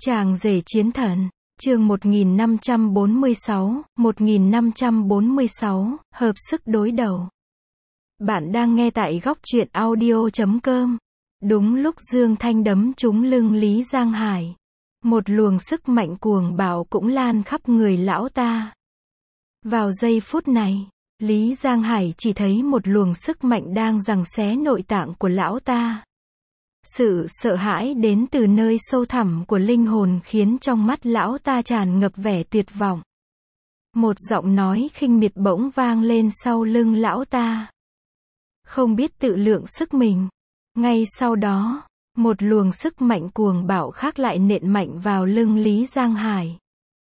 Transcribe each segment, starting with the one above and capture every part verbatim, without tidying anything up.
Chàng rể chiến thần, chương một nghìn năm trăm bốn mươi sáu, một nghìn năm trăm bốn mươi sáu, hợp sức đối đầu. Bạn đang nghe tại góc truyện audio chấm com. Đúng lúc Dương Thanh đấm trúng lưng Lý Giang Hải, một luồng sức mạnh cuồng bạo cũng lan khắp người lão ta. Vào giây phút này, Lý Giang Hải chỉ thấy một luồng sức mạnh đang giằng xé nội tạng của lão ta. Sự sợ hãi đến từ nơi sâu thẳm của linh hồn khiến trong mắt lão ta tràn ngập vẻ tuyệt vọng. Một giọng nói khinh miệt bỗng vang lên sau lưng lão ta. Không biết tự lượng sức mình. Ngay sau đó, một luồng sức mạnh cuồng bạo khác lại nện mạnh vào lưng Lý Giang Hải.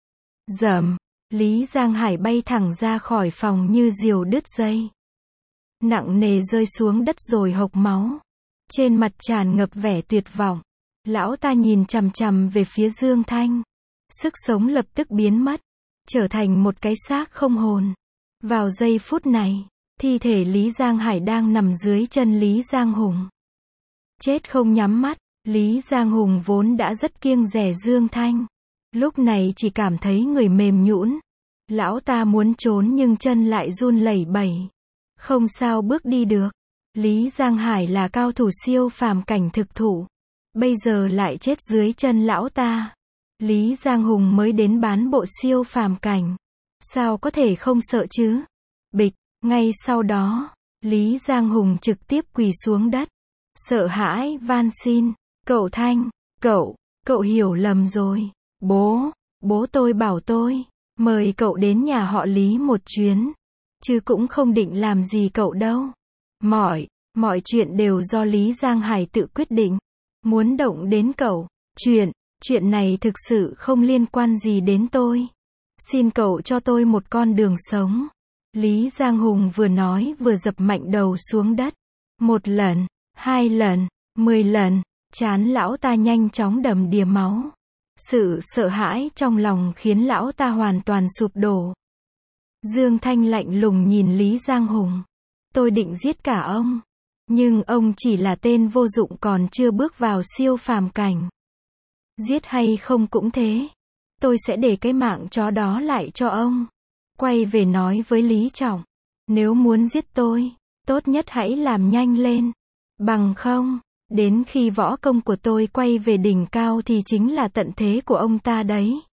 Rầm, Lý Giang Hải bay thẳng ra khỏi phòng như diều đứt dây. Nặng nề rơi xuống đất rồi hộc máu. Trên mặt tràn ngập vẻ tuyệt vọng. Lão ta nhìn chằm chằm về phía Dương Thanh. Sức sống lập tức biến mất, trở thành một cái xác không hồn. Vào giây phút này, thi thể Lý Giang Hải đang nằm dưới chân Lý Giang Hùng. Chết không nhắm mắt, Lý Giang Hùng vốn đã rất kiêng dè Dương Thanh. Lúc này chỉ cảm thấy người mềm nhũn. Lão ta muốn trốn nhưng chân lại run lẩy bẩy. Không sao bước đi được. Lý Giang Hải là cao thủ siêu phàm cảnh thực thụ. Bây giờ lại chết dưới chân lão ta. Lý Giang Hùng mới đến bán bộ siêu phàm cảnh. Sao có thể không sợ chứ? Bịch, ngay sau đó, Lý Giang Hùng trực tiếp quỳ xuống đất. Sợ hãi van xin, cậu Thanh, cậu, cậu hiểu lầm rồi. Bố, bố tôi bảo tôi, mời cậu đến nhà họ Lý một chuyến. Chứ cũng không định làm gì cậu đâu. Mọi, mọi chuyện đều do Lý Giang Hải tự quyết định. Muốn động đến cậu. Chuyện, chuyện này thực sự không liên quan gì đến tôi. Xin cậu cho tôi một con đường sống. Lý Giang Hùng vừa nói vừa dập mạnh đầu xuống đất. Một lần, hai lần, mười lần, trán lão ta nhanh chóng đầm đìa máu. Sự sợ hãi trong lòng khiến lão ta hoàn toàn sụp đổ. Dương Thanh lạnh lùng nhìn Lý Giang Hùng. Tôi định giết cả ông. Nhưng ông chỉ là tên vô dụng còn chưa bước vào siêu phàm cảnh. Giết hay không cũng thế. Tôi sẽ để cái mạng chó đó lại cho ông. Quay về nói với Lý Trọng. Nếu muốn giết tôi, tốt nhất hãy làm nhanh lên. Bằng không, đến khi võ công của tôi quay về đỉnh cao thì chính là tận thế của ông ta đấy.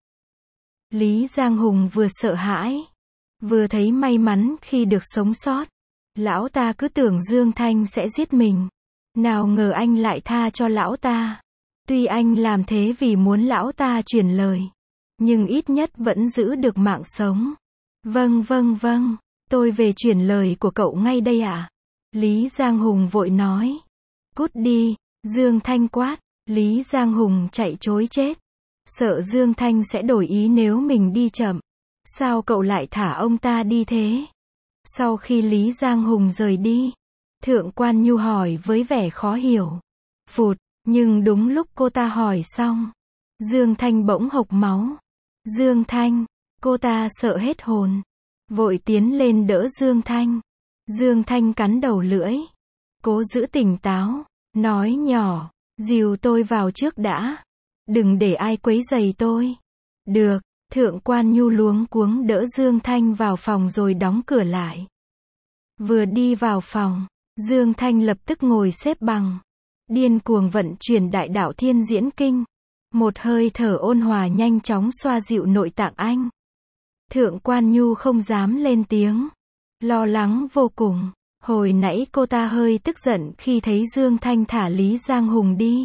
Lý Giang Hùng vừa sợ hãi, vừa thấy may mắn khi được sống sót. Lão ta cứ tưởng Dương Thanh sẽ giết mình. Nào ngờ anh lại tha cho lão ta. Tuy anh làm thế vì muốn lão ta truyền lời, nhưng ít nhất vẫn giữ được mạng sống. Vâng vâng vâng, tôi về truyền lời của cậu ngay đây ạ. À? Lý Giang Hùng vội nói. Cút đi, Dương Thanh quát. Lý Giang Hùng chạy trối chết. Sợ Dương Thanh sẽ đổi ý nếu mình đi chậm. Sao cậu lại thả ông ta đi thế? Sau khi Lý Giang Hùng rời đi, Thượng Quan Nhu hỏi với vẻ khó hiểu. Phụt, nhưng đúng lúc cô ta hỏi xong, Dương Thanh bỗng hộc máu. Dương Thanh, cô ta sợ hết hồn. Vội tiến lên đỡ Dương Thanh. Dương Thanh cắn đầu lưỡi. Cố giữ tỉnh táo, nói nhỏ, dìu tôi vào trước đã. Đừng để ai quấy rầy tôi. Được. Thượng Quan Nhu luống cuống đỡ Dương Thanh vào phòng rồi đóng cửa lại. Vừa đi vào phòng, Dương Thanh lập tức ngồi xếp bằng. Điên cuồng vận chuyển đại đạo thiên diễn kinh. Một hơi thở ôn hòa nhanh chóng xoa dịu nội tạng anh. Thượng Quan Nhu không dám lên tiếng. Lo lắng vô cùng. Hồi nãy cô ta hơi tức giận khi thấy Dương Thanh thả Lý Giang Hùng đi.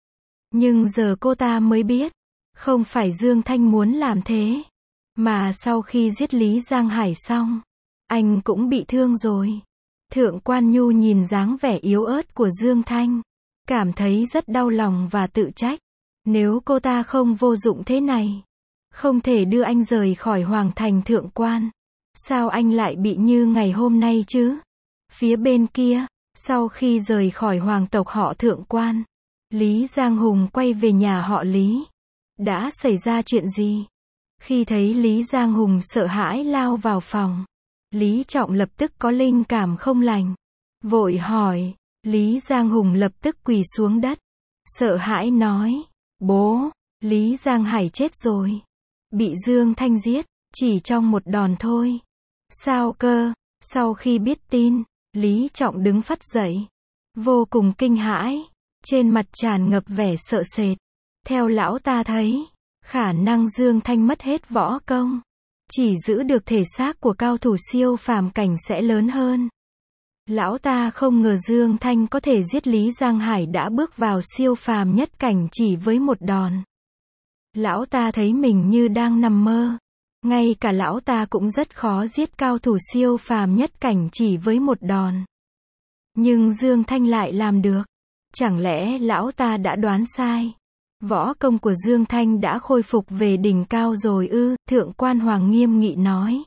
Nhưng giờ cô ta mới biết. Không phải Dương Thanh muốn làm thế. Mà sau khi giết Lý Giang Hải xong, anh cũng bị thương rồi. Thượng Quan Nhu nhìn dáng vẻ yếu ớt của Dương Thanh, cảm thấy rất đau lòng và tự trách. Nếu cô ta không vô dụng thế này, không thể đưa anh rời khỏi Hoàng Thành Thượng Quan, sao anh lại bị như ngày hôm nay chứ? Phía bên kia, sau khi rời khỏi hoàng tộc họ Thượng Quan, Lý Giang Hùng quay về nhà họ Lý. Đã xảy ra chuyện gì? Khi thấy Lý Giang Hùng sợ hãi lao vào phòng, Lý Trọng lập tức có linh cảm không lành. Vội hỏi, Lý Giang Hùng lập tức quỳ xuống đất. Sợ hãi nói, bố, Lý Giang Hải chết rồi. Bị Dương Thanh giết, chỉ trong một đòn thôi. Sao cơ? Sau khi biết tin, Lý Trọng đứng phắt dậy. Vô cùng kinh hãi. Trên mặt tràn ngập vẻ sợ sệt. Theo lão ta thấy, khả năng Dương Thanh mất hết võ công. Chỉ giữ được thể xác của cao thủ siêu phàm cảnh sẽ lớn hơn. Lão ta không ngờ Dương Thanh có thể giết Lý Giang Hải đã bước vào siêu phàm nhất cảnh chỉ với một đòn. Lão ta thấy mình như đang nằm mơ. Ngay cả lão ta cũng rất khó giết cao thủ siêu phàm nhất cảnh chỉ với một đòn. Nhưng Dương Thanh lại làm được. Chẳng lẽ lão ta đã đoán sai? Võ công của Dương Thanh đã khôi phục về đỉnh cao rồi ư? Thượng quan Hoàng nghiêm nghị nói.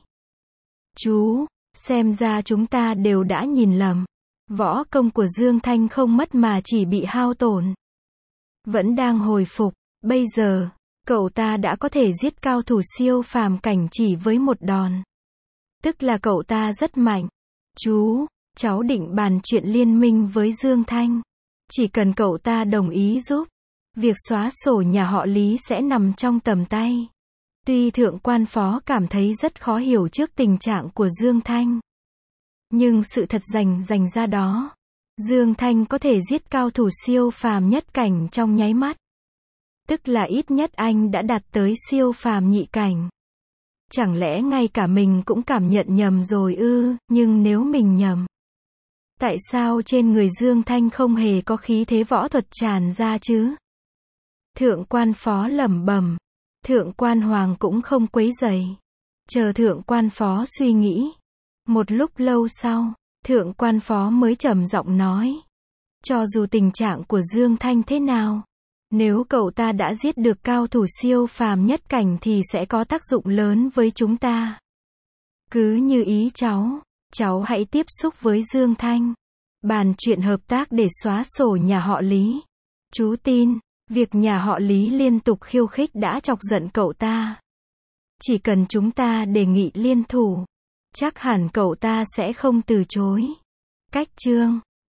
Chú, xem ra chúng ta đều đã nhìn lầm. Võ công của Dương Thanh không mất mà chỉ bị hao tổn. Vẫn đang hồi phục. Bây giờ, cậu ta đã có thể giết cao thủ siêu phàm cảnh chỉ với một đòn. Tức là cậu ta rất mạnh. Chú, cháu định bàn chuyện liên minh với Dương Thanh. Chỉ cần cậu ta đồng ý giúp, việc xóa sổ nhà họ Lý sẽ nằm trong tầm tay. Tuy thượng quan phó cảm thấy rất khó hiểu trước tình trạng của Dương Thanh. Nhưng sự thật rành rành ra đó. Dương Thanh có thể giết cao thủ siêu phàm nhất cảnh trong nháy mắt. Tức là ít nhất anh đã đạt tới siêu phàm nhị cảnh. Chẳng lẽ ngay cả mình cũng cảm nhận nhầm rồi ư? Nhưng nếu mình nhầm, tại sao trên người Dương Thanh không hề có khí thế võ thuật tràn ra chứ? Thượng quan phó lẩm bẩm. Thượng quan Hoàng cũng không quấy rầy. Chờ thượng quan phó suy nghĩ. Một lúc lâu sau, thượng quan phó mới trầm giọng nói. Cho dù tình trạng của Dương Thanh thế nào, nếu cậu ta đã giết được cao thủ siêu phàm nhất cảnh thì sẽ có tác dụng lớn với chúng ta. Cứ như ý cháu, cháu hãy tiếp xúc với Dương Thanh. Bàn chuyện hợp tác để xóa sổ nhà họ Lý. Chú tin, việc nhà họ Lý liên tục khiêu khích đã chọc giận cậu ta. Chỉ cần chúng ta đề nghị liên thủ, chắc hẳn cậu ta sẽ không từ chối. Cách chương